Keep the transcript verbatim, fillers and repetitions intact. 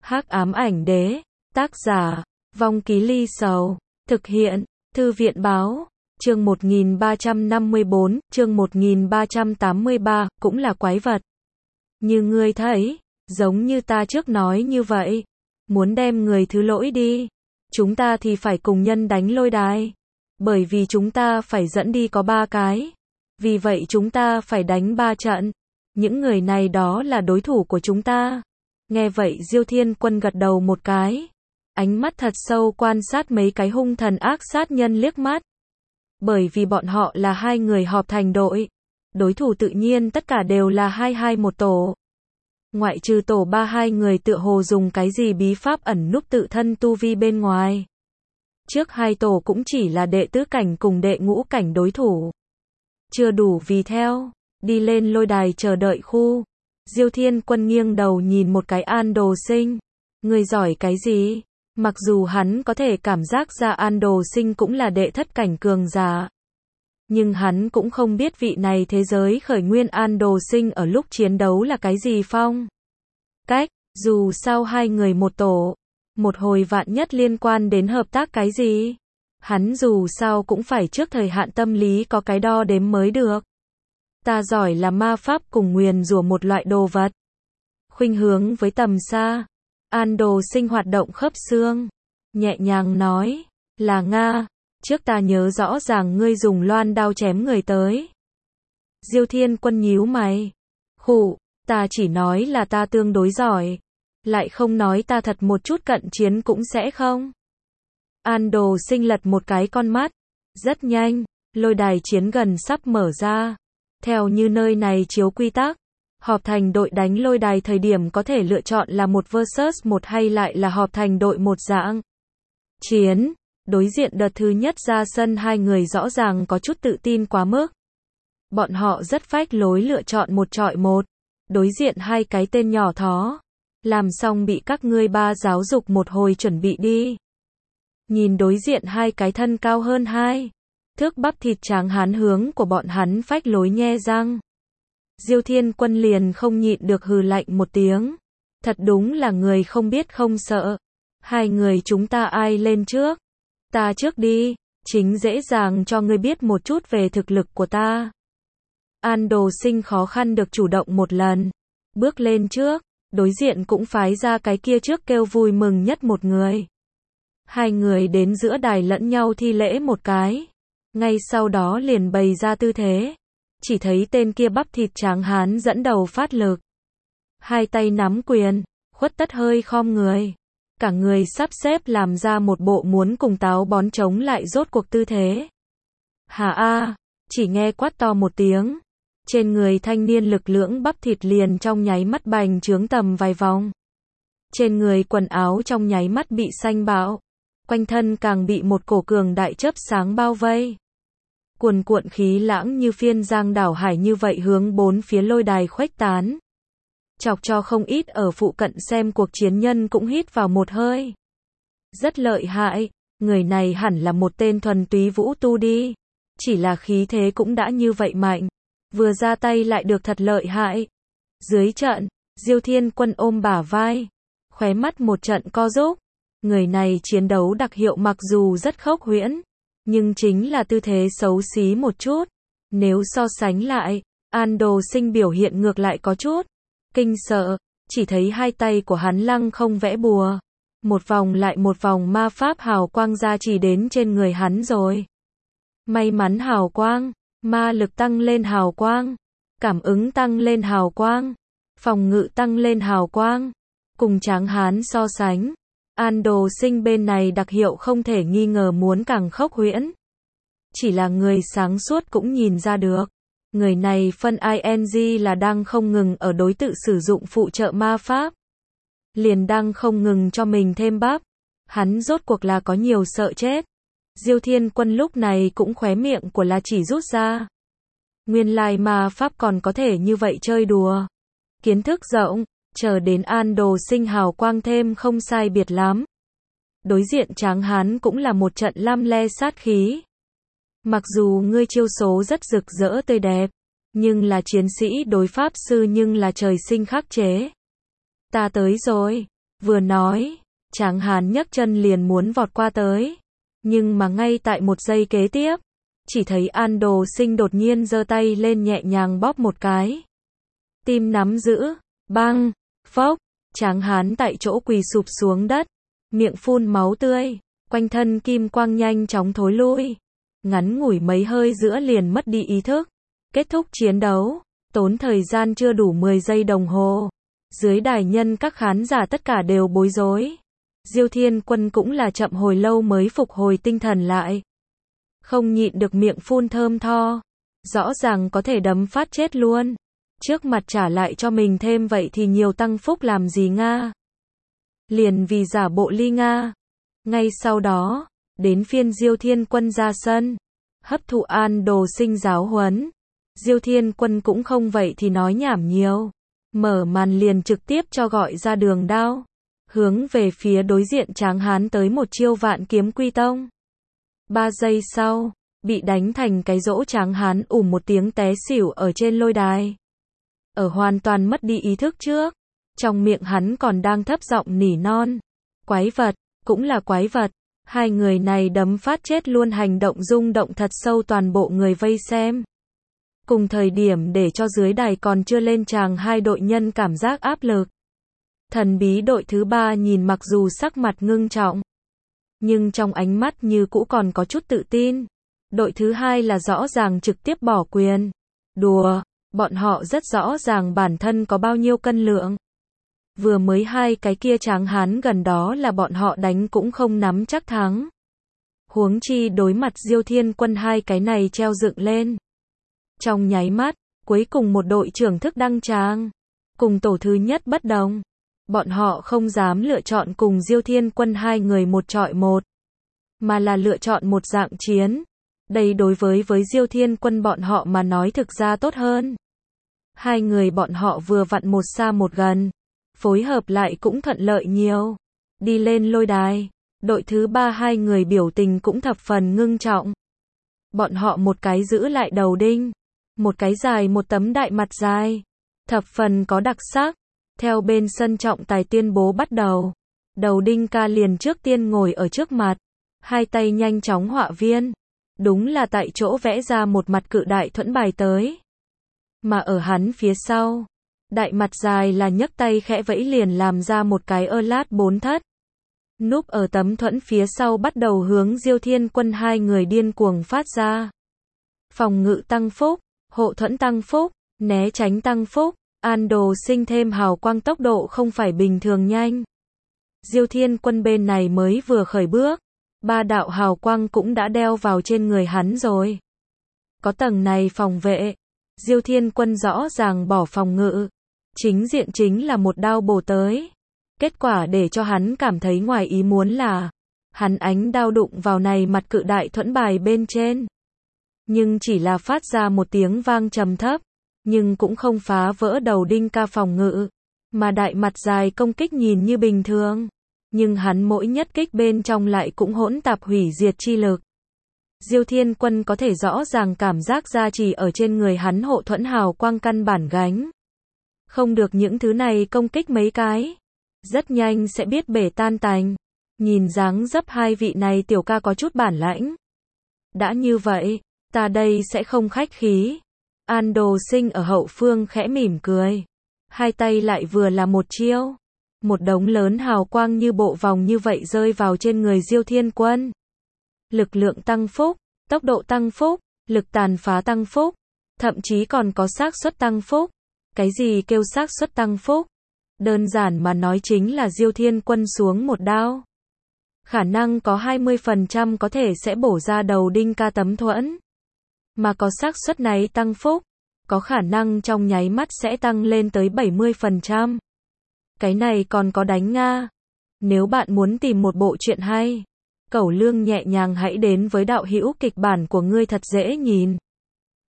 Hắc ám ảnh đế, tác giả, Vong Ký Ly Sầu, thực hiện, Thư viện báo, chương một nghìn ba trăm năm mươi bốn, chương một nghìn ba trăm tám mươi ba, cũng là quái vật. Như ngươi thấy, giống như ta trước nói như vậy, muốn đem người thứ lỗi đi, chúng ta thì phải cùng nhân đánh lôi đài, bởi vì chúng ta phải dẫn đi có ba cái, vì vậy chúng ta phải đánh ba trận, những người này đó là đối thủ của chúng ta. Nghe vậy Diêu Thiên Quân gật đầu một cái, ánh mắt thật sâu quan sát mấy cái hung thần ác sát nhân liếc mắt. Bởi vì bọn họ là hai người họp thành đội, đối thủ tự nhiên tất cả đều là hai hai một tổ. Ngoại trừ tổ ba hai người tựa hồ dùng cái gì bí pháp ẩn núp tự thân tu vi bên ngoài. Trước hai tổ cũng chỉ là đệ tứ cảnh cùng đệ ngũ cảnh đối thủ. Chưa đủ vì theo, đi lên lôi đài chờ đợi khu. Diêu Thiên Quân nghiêng đầu nhìn một cái An Đồ Sinh. Người giỏi cái gì? Mặc dù hắn có thể cảm giác ra An Đồ Sinh cũng là đệ thất cảnh cường giả. Nhưng hắn cũng không biết vị này thế giới khởi nguyên An Đồ Sinh ở lúc chiến đấu là cái gì phong. Cách, dù sao hai người một tổ, một hồi vạn nhất liên quan đến hợp tác cái gì. Hắn dù sao cũng phải trước thời hạn tâm lý có cái đo đếm mới được. Ta giỏi là ma pháp cùng nguyền rủa một loại đồ vật. Khuynh hướng với tầm xa. An Đồ Sinh hoạt động khớp xương. Nhẹ nhàng nói. Là Nga. Trước ta nhớ rõ ràng ngươi dùng loan đao chém người tới. Diêu Thiên Quân nhíu mày. Khụ. Ta chỉ nói là ta tương đối giỏi. Lại không nói ta thật một chút cận chiến cũng sẽ không. An Đồ Sinh lật một cái con mắt. Rất nhanh. Lôi đài chiến gần sắp mở ra. Theo như nơi này chiếu quy tắc, họp thành đội đánh lôi đài thời điểm có thể lựa chọn là một versus một hay lại là họp thành đội một dạng. Chiến, đối diện đợt thứ nhất ra sân hai người rõ ràng có chút tự tin quá mức. Bọn họ rất phách lối lựa chọn một chọi một, đối diện hai cái tên nhỏ thó. Làm xong bị các ngươi ba giáo dục một hồi chuẩn bị đi. Nhìn đối diện hai cái thân cao hơn hai. Thước bắp thịt tráng hán hướng của bọn hắn phách lối nhe răng. Diêu Thiên Quân liền không nhịn được hừ lạnh một tiếng. Thật đúng là người không biết không sợ. Hai người chúng ta ai lên trước? Ta trước đi, chính dễ dàng cho ngươi biết một chút về thực lực của ta. An Đồ Sinh khó khăn được chủ động một lần. Bước lên trước, đối diện cũng phái ra cái kia trước kêu vui mừng nhất một người. Hai người đến giữa đài lẫn nhau thi lễ một cái. Ngay sau đó liền bày ra tư thế. Chỉ thấy tên kia bắp thịt tráng hán dẫn đầu phát lực. Hai tay nắm quyền, khuất tất hơi khom người. Cả người sắp xếp làm ra một bộ muốn cùng táo bón chống lại rốt cuộc tư thế. Hà a, chỉ nghe quát to một tiếng. Trên người thanh niên lực lưỡng bắp thịt liền trong nháy mắt bành trướng tầm vài vòng. Trên người quần áo trong nháy mắt bị xanh bão. Quanh thân càng bị một cổ cường đại chớp sáng bao vây. Cuồn cuộn khí lãng như phiên giang đảo hải như vậy hướng bốn phía lôi đài khuếch tán. Chọc cho không ít ở phụ cận xem cuộc chiến nhân cũng hít vào một hơi. Rất lợi hại, người này hẳn là một tên thuần túy vũ tu đi. Chỉ là khí thế cũng đã như vậy mạnh. Vừa ra tay lại được thật lợi hại. Dưới trận, Diêu Thiên Quân ôm bả vai. Khóe mắt một trận co rúm. Người này chiến đấu đặc hiệu mặc dù rất khốc huyễn. Nhưng chính là tư thế xấu xí một chút. Nếu so sánh lại, An Đồ Sinh biểu hiện ngược lại có chút kinh sợ, chỉ thấy hai tay của hắn lăng không vẽ bùa. Một vòng lại một vòng ma pháp hào quang ra chỉ đến trên người hắn rồi. May mắn hào quang, ma lực tăng lên hào quang, cảm ứng tăng lên hào quang, phòng ngự tăng lên hào quang. Cùng tráng hán so sánh. An Đồ Sinh bên này đặc hiệu không thể nghi ngờ muốn càng khốc huyễn. Chỉ là người sáng suốt cũng nhìn ra được. Người này phân ing là đang không ngừng ở đối tự sử dụng phụ trợ ma pháp. Liền đang không ngừng cho mình thêm bắp. Hắn rốt cuộc là có nhiều sợ chết. Diêu Thiên Quân lúc này cũng khóe miệng của là chỉ rút ra. Nguyên lai ma pháp còn có thể như vậy chơi đùa. Kiến thức rộng. Chờ đến An Đồ Sinh hào quang thêm không sai biệt lắm. Đối diện tráng hán cũng là một trận lam le sát khí. Mặc dù ngươi chiêu số rất rực rỡ tươi đẹp, nhưng là chiến sĩ đối pháp sư nhưng là trời sinh khắc chế. Ta tới rồi. Vừa nói, Tráng Hán nhấc chân liền muốn vọt qua tới. Nhưng mà ngay tại một giây kế tiếp, chỉ thấy An Đồ Sinh đột nhiên giơ tay lên nhẹ nhàng bóp một cái. Tim nắm giữ, băng, phốc, Tráng Hán tại chỗ quỳ sụp xuống đất, miệng phun máu tươi, quanh thân kim quang nhanh chóng thối lui. Ngắn ngủi mấy hơi giữa liền mất đi ý thức. Kết thúc chiến đấu, tốn thời gian chưa đủ mười giây đồng hồ. Dưới đài nhân các khán giả tất cả đều bối rối. Diêu Thiên Quân cũng là chậm hồi lâu mới phục hồi tinh thần lại. Không nhịn được miệng phun thơm tho. Rõ ràng có thể đấm phát chết luôn. Trước mặt trả lại cho mình thêm vậy thì nhiều tăng phúc làm gì Nga. Liền vì giả bộ ly Nga. Ngay sau đó, đến phiên Diêu Thiên Quân ra sân. Hấp thụ An Đồ Sinh giáo huấn. Diêu Thiên Quân cũng không vậy thì nói nhảm nhiều. Mở màn liền trực tiếp cho gọi ra đường đao. Hướng về phía đối diện Tráng Hán tới một chiêu vạn kiếm quy tông. Ba giây sau, bị đánh thành cái rỗ Tráng Hán ủm một tiếng té xỉu ở trên lôi đài. Ở hoàn toàn mất đi ý thức trước, trong miệng hắn còn đang thấp giọng nỉ non. Quái vật, cũng là quái vật. Hai người này đấm phát chết luôn, hành động rung động thật sâu toàn bộ người vây xem. Cùng thời điểm để cho dưới đài còn chưa lên tràng hai đội nhân cảm giác áp lực. Thần bí đội thứ ba nhìn mặc dù sắc mặt ngưng trọng, nhưng trong ánh mắt như cũ còn có chút tự tin. Đội thứ hai là rõ ràng trực tiếp bỏ quyền. Đùa, bọn họ rất rõ ràng bản thân có bao nhiêu cân lượng. Vừa mới hai cái kia Tráng Hán gần đó là bọn họ đánh cũng không nắm chắc thắng. Huống chi đối mặt Diêu Thiên Quân hai cái này treo dựng lên. Trong nháy mắt, cuối cùng một đội trưởng thức đăng tràng. Cùng tổ thứ nhất bất đồng. Bọn họ không dám lựa chọn cùng Diêu Thiên Quân hai người một trọi một. Mà là lựa chọn một dạng chiến. Đây đối với với Diêu Thiên Quân bọn họ mà nói thực ra tốt hơn. Hai người bọn họ vừa vặn một xa một gần. Phối hợp lại cũng thuận lợi nhiều. Đi lên lôi đài. Đội thứ ba hai người biểu tình cũng thập phần ngưng trọng. Bọn họ một cái giữ lại đầu đinh. Một cái dài một tấm đại mặt dài. Thập phần có đặc sắc. Theo bên sân trọng tài tuyên bố bắt đầu. Đầu đinh ca liền trước tiên ngồi ở trước mặt. Hai tay nhanh chóng họa viên. Đúng là tại chỗ vẽ ra một mặt cự đại thuẫn bài tới. Mà ở hắn phía sau. Đại mặt dài là nhấc tay khẽ vẫy liền làm ra một cái ơ lát bốn thất. Núp ở tấm thuẫn phía sau bắt đầu hướng Diêu Thiên Quân hai người điên cuồng phát ra. Phòng ngự tăng phúc, hộ thuẫn tăng phúc, né tránh tăng phúc, An Đồ Sinh thêm hào quang tốc độ không phải bình thường nhanh. Diêu Thiên Quân bên này mới vừa khởi bước, ba đạo hào quang cũng đã đeo vào trên người hắn rồi. Có tầng này phòng vệ, Diêu Thiên Quân rõ ràng bỏ phòng ngự, chính diện chính là một đao bổ tới. Kết quả để cho hắn cảm thấy ngoài ý muốn là, hắn ánh đao đụng vào này mặt cự đại thuẫn bài bên trên. Nhưng chỉ là phát ra một tiếng vang trầm thấp, nhưng cũng không phá vỡ đầu đinh ca phòng ngự, mà đại mặt dài công kích nhìn như bình thường. Nhưng hắn mỗi nhất kích bên trong lại cũng hỗn tạp hủy diệt chi lực. Diêu Thiên Quân có thể rõ ràng cảm giác ra chỉ ở trên người hắn hộ thuẫn hào quang căn bản gánh. Không được những thứ này công kích mấy cái. Rất nhanh sẽ biết bể tan tành. Nhìn dáng dấp hai vị này tiểu ca có chút bản lãnh. Đã như vậy, ta đây sẽ không khách khí. An Đồ Sinh ở hậu phương khẽ mỉm cười. Hai tay lại vừa là một chiêu. Một đống lớn hào quang như bộ vòng như vậy rơi vào trên người Diêu Thiên Quân. Lực lượng tăng phúc, tốc độ tăng phúc, lực tàn phá tăng phúc, thậm chí còn có xác suất tăng phúc. Cái gì kêu xác suất tăng phúc? Đơn giản mà nói chính là Diêu Thiên Quân xuống một đao. Khả năng có hai mươi phần trăm có thể sẽ bổ ra đầu đinh ca tấm thuẫn. Mà có xác suất này tăng phúc, có khả năng trong nháy mắt sẽ tăng lên tới bảy mươi phần trăm. Cái này còn có đánh Nga. Nếu bạn muốn tìm một bộ truyện hay, Cẩu Lương nhẹ nhàng hãy đến với đạo hữu kịch bản của ngươi thật dễ nhìn.